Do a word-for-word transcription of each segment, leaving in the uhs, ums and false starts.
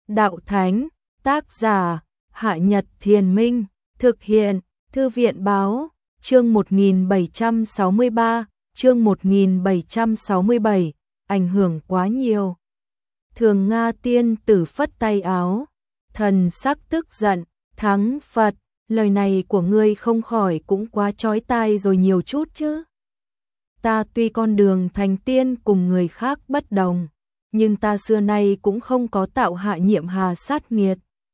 đạo thánh, tác giả, Hạ Nhật Thiền Minh, thực hiện, Thư viện báo, chương một nghìn bảy trăm sáu mươi ba, chương một nghìn bảy trăm sáu mươi bảy, ảnh hưởng quá nhiều. Thường Nga tiên tử phất tay áo, thần sắc tức giận, thắng Phật, lời này của ngươi không khỏi cũng quá chói tai rồi nhiều chút chứ. Ta tuy con đường thành tiên cùng người khác bất đồng, nhưng ta xưa nay cũng không có tạo hạ nhiệm hà sát nghiệt,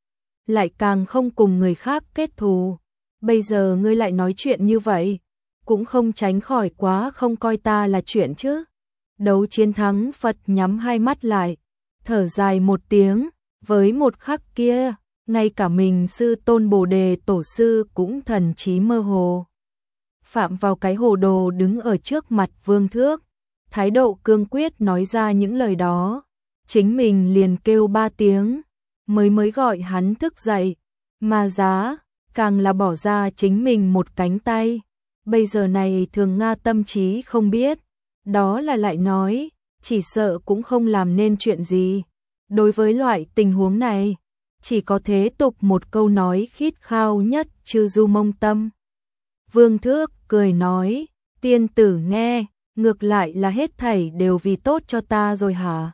lại càng không cùng người khác kết thù. Bây giờ ngươi lại nói chuyện như vậy, cũng không tránh khỏi quá không coi ta là chuyện chứ. Đấu chiến thắng Phật nhắm hai mắt lại, thở dài một tiếng, với một khắc kia, ngay cả mình sư tôn Bồ Đề tổ sư cũng thần trí mơ hồ. Phạm vào cái hồ đồ đứng ở trước mặt Vương Thước, thái độ cương quyết nói ra những lời đó, chính mình liền kêu ba tiếng, mới mới gọi hắn thức dậy, mà giá, càng là bỏ ra chính mình một cánh tay. Bây giờ này Thường Nga tâm trí không biết, đó là lại nói, chỉ sợ cũng không làm nên chuyện gì. Đối với loại tình huống này, chỉ có thế tục một câu nói khít khao nhất chư du mông tâm. Vương Thước cười nói, tiên tử nghe, ngược lại là hết thảy đều vì tốt cho ta rồi hả?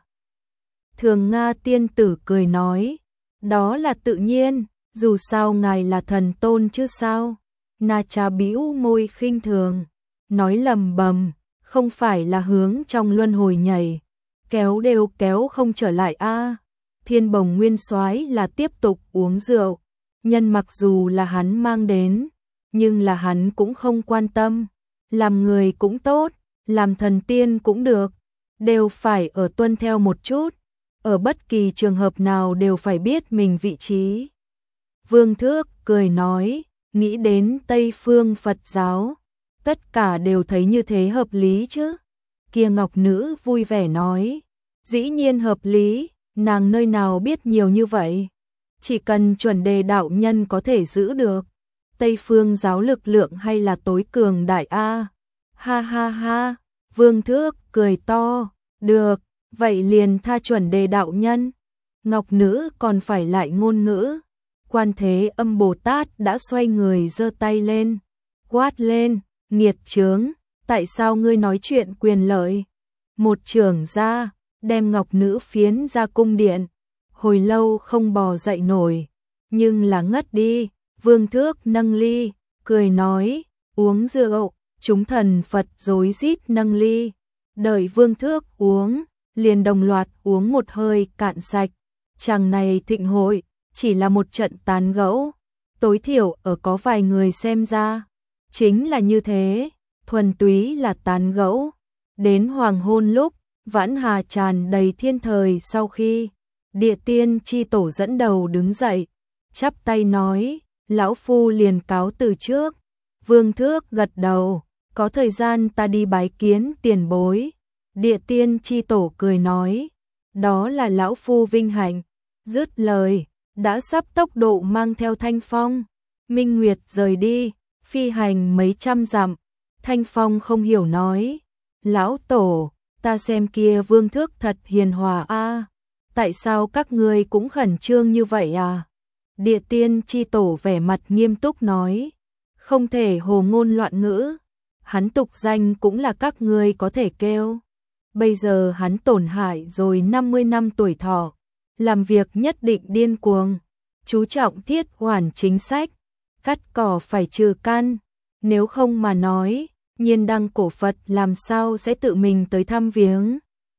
Thường Nga tiên tử cười nói, đó là tự nhiên, dù sao ngài là thần tôn chứ sao? Na Cha bĩu môi khinh thường, nói lầm bầm, không phải là hướng trong luân hồi nhảy, kéo đều kéo không trở lại a. Thiên Bồng Nguyên Soái là tiếp tục uống rượu, nhân mặc dù là hắn mang đến, nhưng là hắn cũng không quan tâm, làm người cũng tốt, làm thần tiên cũng được, đều phải ở tuân theo một chút, ở bất kỳ trường hợp nào đều phải biết mình vị trí. Vương Thước cười nói, nghĩ đến Tây phương Phật giáo, tất cả đều thấy như thế hợp lý chứ. Kia Ngọc Nữ vui vẻ nói, dĩ nhiên hợp lý, nàng nơi nào biết nhiều như vậy, chỉ cần chuẩn đề đạo nhân có thể giữ được. Tây phương giáo lực lượng hay là tối cường đại a. Ha ha ha, Vương Thước cười to, được, vậy liền tha chuẩn đề đạo nhân. Ngọc Nữ còn phải lại ngôn ngữ. Quan Thế Âm Bồ Tát đã xoay người giơ tay lên, quát lên, nghiệt chướng, tại sao ngươi nói chuyện quyền lợi? Một chưởng ra, đem Ngọc Nữ phiến ra cung điện, hồi lâu không bò dậy nổi, nhưng là ngất đi. Vương Thước nâng ly, cười nói, uống rượu, chúng thần Phật rối rít nâng ly. Đợi Vương Thước uống, liền đồng loạt uống một hơi cạn sạch. Chàng này thịnh hội, chỉ là một trận tán gẫu, tối thiểu ở có vài người xem ra, chính là như thế, thuần túy là tán gẫu. Đến hoàng hôn lúc, vãn hà tràn đầy thiên thời sau khi, Địa Tiên chi tổ dẫn đầu đứng dậy, chắp tay nói, lão phu liền cáo từ trước. Vương Thước gật đầu, có thời gian ta đi bái kiến tiền bối. Địa Tiên chi tổ cười nói, đó là lão phu vinh hạnh. Dứt lời, đã sắp tốc độ mang theo Thanh Phong, Minh Nguyệt rời đi, phi hành mấy trăm dặm. Thanh Phong không hiểu nói, lão tổ, ta xem kia Vương Thước thật hiền hòa a, tại sao các ngươi cũng khẩn trương như vậy à? Địa Tiên chi tổ vẻ mặt nghiêm túc nói, không thể hồ ngôn loạn ngữ, hắn tục danh cũng là các ngươi có thể kêu. Bây giờ hắn tổn hại rồi năm mươi năm tuổi thọ, làm việc nhất định điên cuồng, chú trọng thiết hoàn chính sách, cắt cỏ phải trừ căn, nếu không mà nói, Nhiên Đăng cổ Phật làm sao sẽ tự mình tới thăm viếng.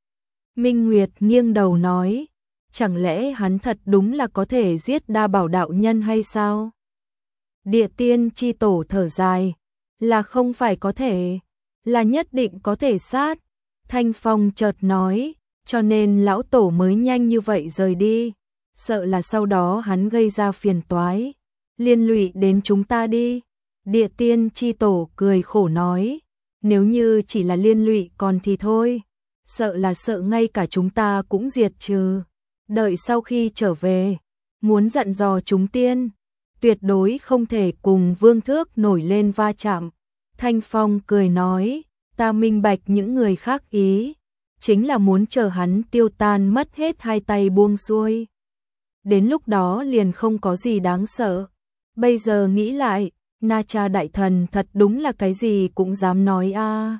Minh Nguyệt nghiêng đầu nói, chẳng lẽ hắn thật đúng là có thể giết Đa Bảo đạo nhân hay sao? Địa Tiên chi tổ thở dài, là không phải có thể, là nhất định có thể sát. Thanh Phong chợt nói, cho nên lão tổ mới nhanh như vậy rời đi, sợ là sau đó hắn gây ra phiền toái, liên lụy đến chúng ta đi. Địa Tiên chi tổ cười khổ nói, nếu như chỉ là liên lụy còn thì thôi, sợ là sợ ngay cả chúng ta cũng diệt trừ. Đợi sau khi trở về, muốn dặn dò chúng tiên, tuyệt đối không thể cùng Vương Thước nổi lên va chạm. Thanh Phong cười nói, ta minh bạch những người khác ý, chính là muốn chờ hắn tiêu tan mất hết hai tay buông xuôi. đến lúc đó liền không có gì đáng sợ. Bây giờ nghĩ lại, Na Cha đại thần thật đúng là cái gì cũng dám nói a. À.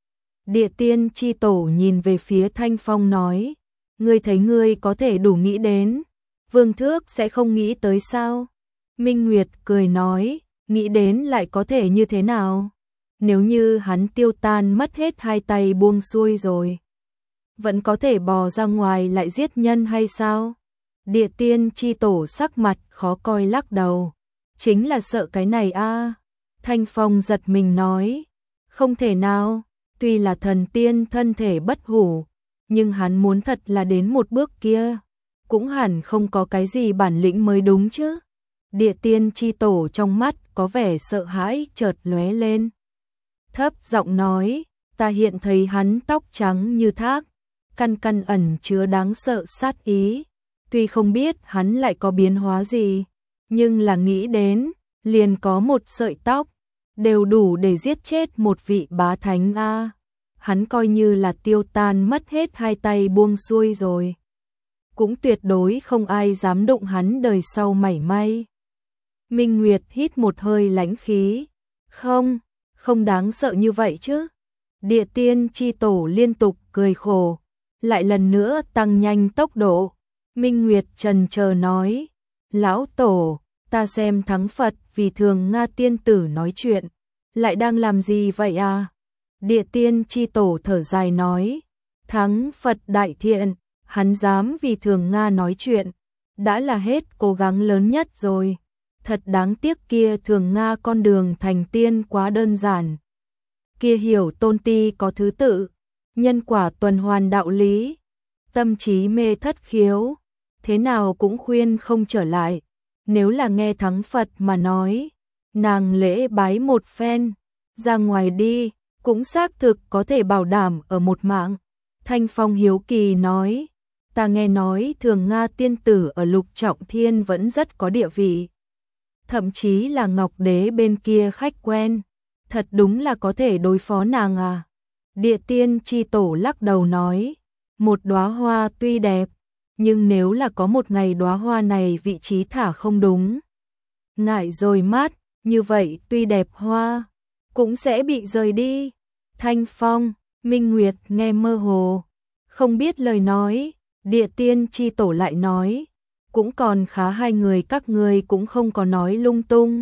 Địa tiên chi tổ nhìn về phía Thanh Phong nói, ngươi thấy ngươi có thể đủ nghĩ đến, Vương Thước sẽ không nghĩ tới sao? Minh Nguyệt cười nói, nghĩ đến lại có thể như thế nào? Nếu như hắn tiêu tan mất hết hai tay buông xuôi rồi, vẫn có thể bò ra ngoài lại giết nhân hay sao? Địa tiên chi tổ sắc mặt khó coi lắc đầu, chính là sợ cái này a. À. Thanh Phong giật mình nói, không thể nào, tuy là thần tiên thân thể bất hủ, nhưng hắn muốn thật là đến một bước kia, cũng hẳn không có cái gì bản lĩnh mới đúng chứ. Địa tiên chi tổ trong mắt có vẻ sợ hãi chợt lóe lên. Thấp giọng nói, ta hiện thấy hắn tóc trắng như thác, căn căn ẩn chứa đáng sợ sát ý. Tuy không biết hắn lại có biến hóa gì, nhưng là nghĩ đến, liền có một sợi tóc, đều đủ để giết chết một vị bá thánh a. Hắn coi như là tiêu tan mất hết hai tay buông xuôi rồi, cũng tuyệt đối không ai dám đụng hắn đời sau mảy may. Minh Nguyệt hít một hơi lãnh khí, không, không đáng sợ như vậy chứ. Địa tiên chi tổ liên tục cười khổ, lại lần nữa tăng nhanh tốc độ. Minh Nguyệt trần chờ nói, lão tổ, ta xem thắng Phật vì Thường Nga tiên tử nói chuyện, lại đang làm gì vậy à? Địa tiên chi tổ thở dài nói, thắng Phật đại thiện, hắn dám vì Thường Nga nói chuyện, đã là hết cố gắng lớn nhất rồi. Thật đáng tiếc kia Thường Nga con đường thành tiên quá đơn giản. Kia hiểu tôn ti có thứ tự, nhân quả tuần hoàn đạo lý, tâm trí mê thất khiếu, thế nào cũng khuyên không trở lại. Nếu là nghe thắng Phật mà nói, nàng lễ bái một phen, ra ngoài đi, cũng xác thực có thể bảo đảm ở một mạng. Thanh Phong hiếu kỳ nói, ta nghe nói Thường Nga tiên tử ở Lục Trọng Thiên vẫn rất có địa vị, thậm chí là Ngọc Đế bên kia khách quen, thật đúng là có thể đối phó nàng à? Địa tiên chi tổ lắc đầu nói, một đóa hoa tuy đẹp, nhưng nếu là có một ngày đóa hoa này vị trí thả không đúng, ngại rồi mát, như vậy tuy đẹp hoa, cũng sẽ bị rời đi. Thanh Phong, Minh Nguyệt nghe mơ hồ, không biết lời nói. Địa tiên chi tổ lại nói, cũng còn khá hai người các ngươi cũng không có nói lung tung.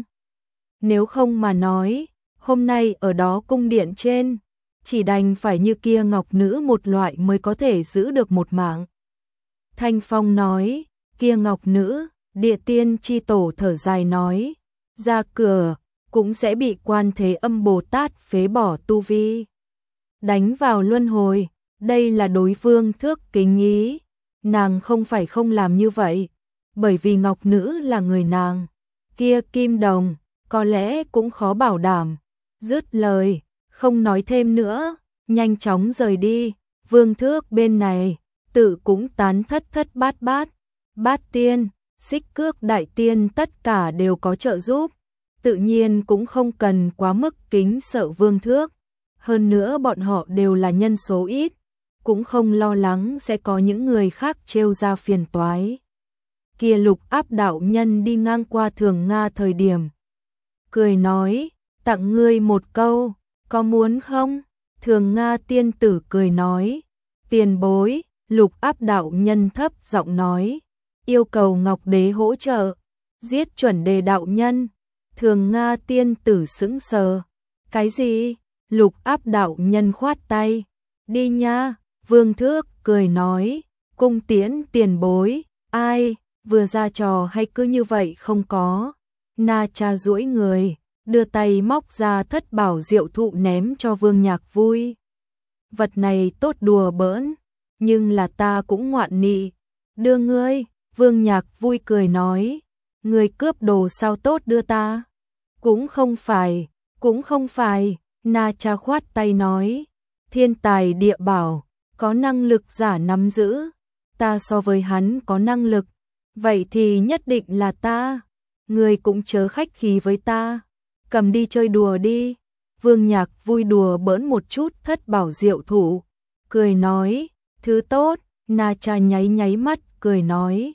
Nếu không mà nói, hôm nay ở đó cung điện trên, chỉ đành phải như kia ngọc nữ một loại mới có thể giữ được một mạng. Thanh Phong nói, kia ngọc nữ, địa tiên chi tổ thở dài nói, ra cửa, cũng sẽ bị Quan Thế Âm Bồ Tát phế bỏ tu vi, đánh vào luân hồi, đây là đối Vương Thước kính ý. Nàng không phải không làm như vậy, bởi vì ngọc nữ là người nàng, kia kim đồng, có lẽ cũng khó bảo đảm. Dứt lời, không nói thêm nữa, nhanh chóng rời đi. Vương Thước bên này, tự cũng tán thất thất bát bát, bát tiên, xích cước đại tiên tất cả đều có trợ giúp, tự nhiên cũng không cần quá mức kính sợ Vương Thước. Hơn nữa bọn họ đều là nhân số ít, cũng không lo lắng sẽ có những người khác trêu ra phiền toái. Kia Lục Áp đạo nhân đi ngang qua Thường Nga thời điểm, cười nói, tặng ngươi một câu, có muốn không? Thường Nga tiên tử cười nói, tiền bối. Lục Áp đạo nhân thấp giọng nói, yêu cầu Ngọc Đế hỗ trợ, giết Chuẩn Đề đạo nhân. Thường Nga tiên tử sững sờ, cái gì? Lục Áp đạo nhân khoát tay, đi nha. Vương Thước cười nói, cung tiễn tiền bối, ai, vừa ra trò hay cứ như vậy không có. Na Cha duỗi người, đưa tay móc ra thất bảo diệu thụ ném cho Vương Nhạc Vui. Vật này tốt đùa bỡn, nhưng là ta cũng ngoạn nị, đưa ngươi. Vương Nhạc Vui cười nói, ngươi cướp đồ sao tốt đưa ta? Cũng không phải, cũng không phải. Na Cha khoát tay nói, thiên tài địa bảo, có năng lực giả nắm giữ, ta so với hắn có năng lực, vậy thì nhất định là ta. Ngươi cũng chớ khách khí với ta, cầm đi chơi đùa đi. Vương Nhạc Vui đùa bỡn một chút thất bảo diệu thụ, cười nói, thứ tốt. Na Cha nháy nháy mắt, cười nói,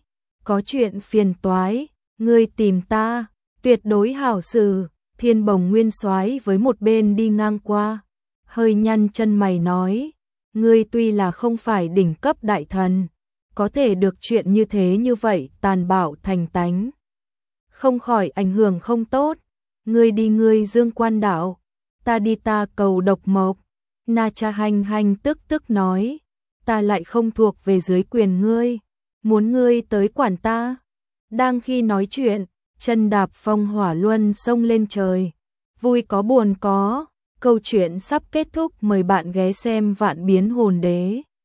có chuyện phiền toái, ngươi tìm ta, tuyệt đối hảo xử. Thiên Bồng Nguyên Soái với một bên đi ngang qua, hơi nhăn chân mày nói, ngươi tuy là không phải đỉnh cấp đại thần, có thể được chuyện như thế như vậy tàn bạo thành tánh, không khỏi ảnh hưởng không tốt. Ngươi đi ngươi Dương Quan đảo, ta đi ta cầu Độc Mộc. Na Cha Hành Hành tức tức nói, ta lại không thuộc về dưới quyền ngươi, muốn ngươi tới quản ta. Đang khi nói chuyện, chân đạp phong hỏa luân xông lên trời, vui có buồn có, câu chuyện sắp kết thúc, mời bạn ghé xem Vạn Biến Hồn Đế.